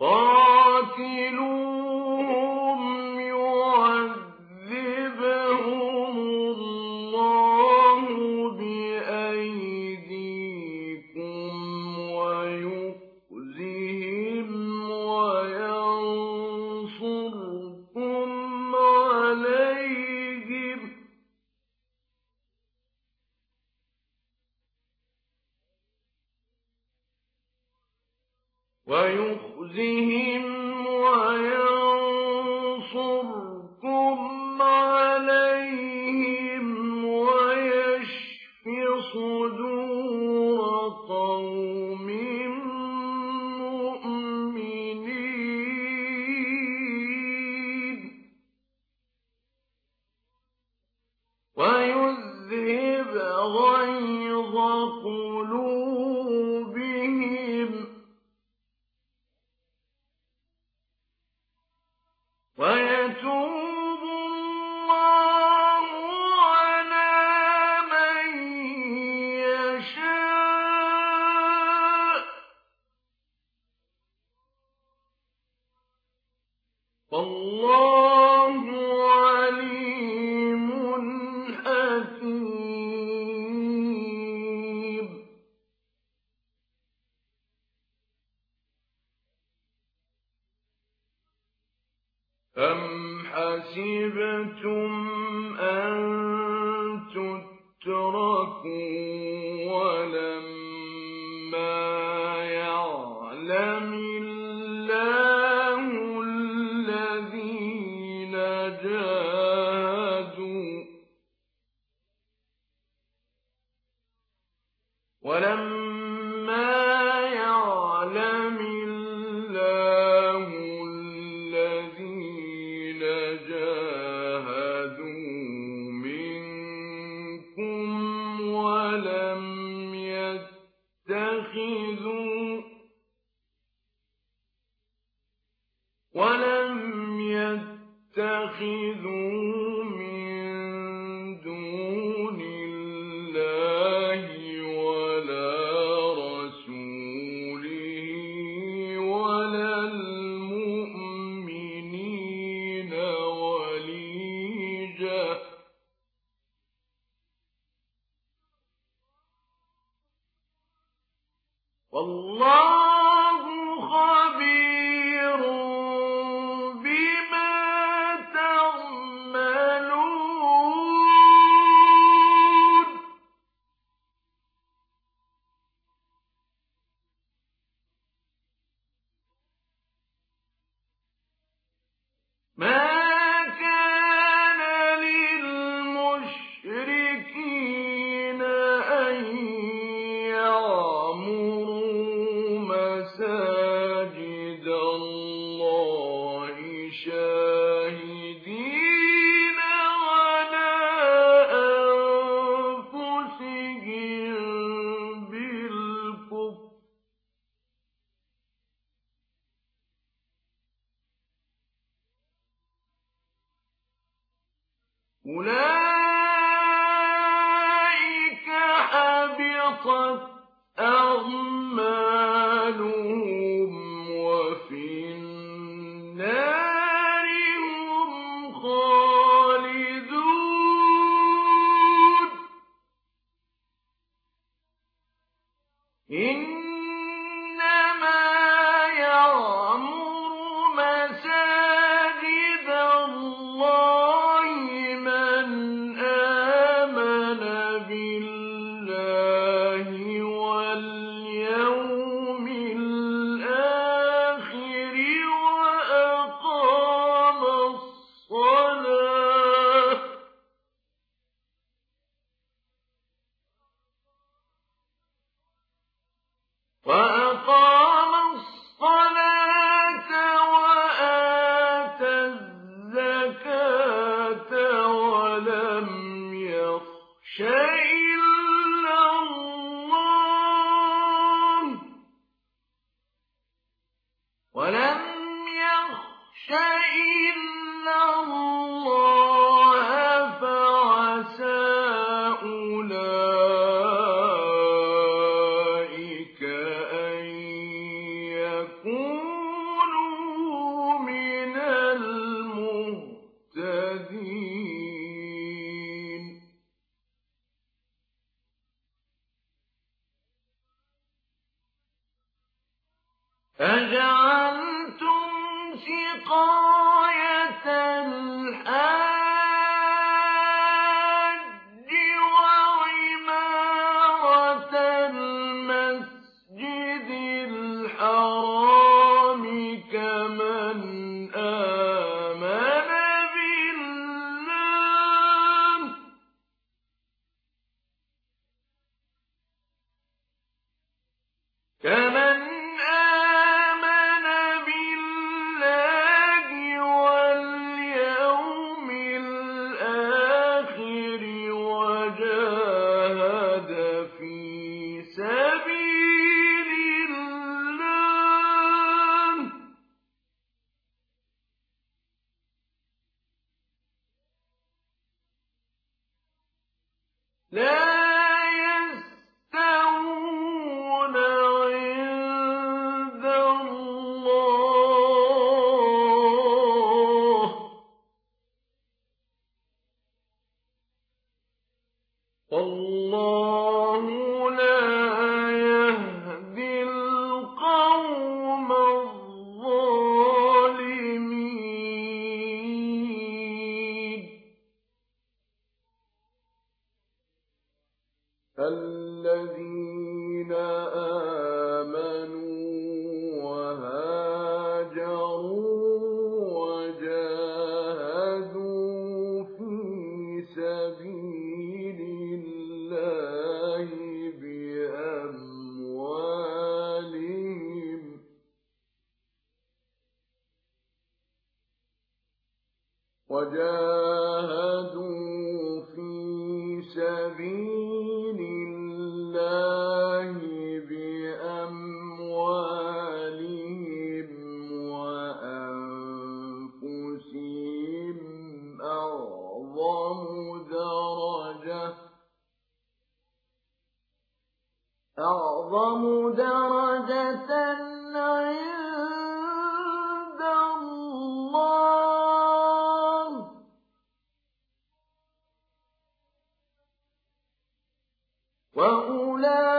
قاتلوهم يعذبهم الله بأيديكم ويخزهم وينصركم عليهم ويشف صدور قوم مؤمنين ويذهب غيظ قلوبهم ويتوب الله على من يشاء والله عليم حكيم. أم حسبتم أن تتركوا ولما يعلم الله الذين جاهدوا منكم ولم يتخذوا من دون الله ولا رسوله ولا المؤمنين وليجا والله خبير بما تعملون. ما كان للمشركين أن يعمروا مساجد الله شاهدين على أنفسهم بالكفر أولئك حبطت أعمالهم وفي النار هم خالدون. إنما يعمر مساجد الله من آمن بالله واليوم الآخر وأقام الصلاة وآتى الزكاة ولم يخش إلا الله فعسى أولئك أن يكونوا أجعلتم سقاية الحاج وعمارة المسجد الحرام كمن آمن بالله واليوم الآخر وجاهد في سبيل الله لا يستوون عند الله والله لا يهدي القوم الظالمين الذين آمنوا وهاجروا وجاهدوا في سبيل الله بأموالهم وأنفسهم أعظم درجة عند الله وأولئك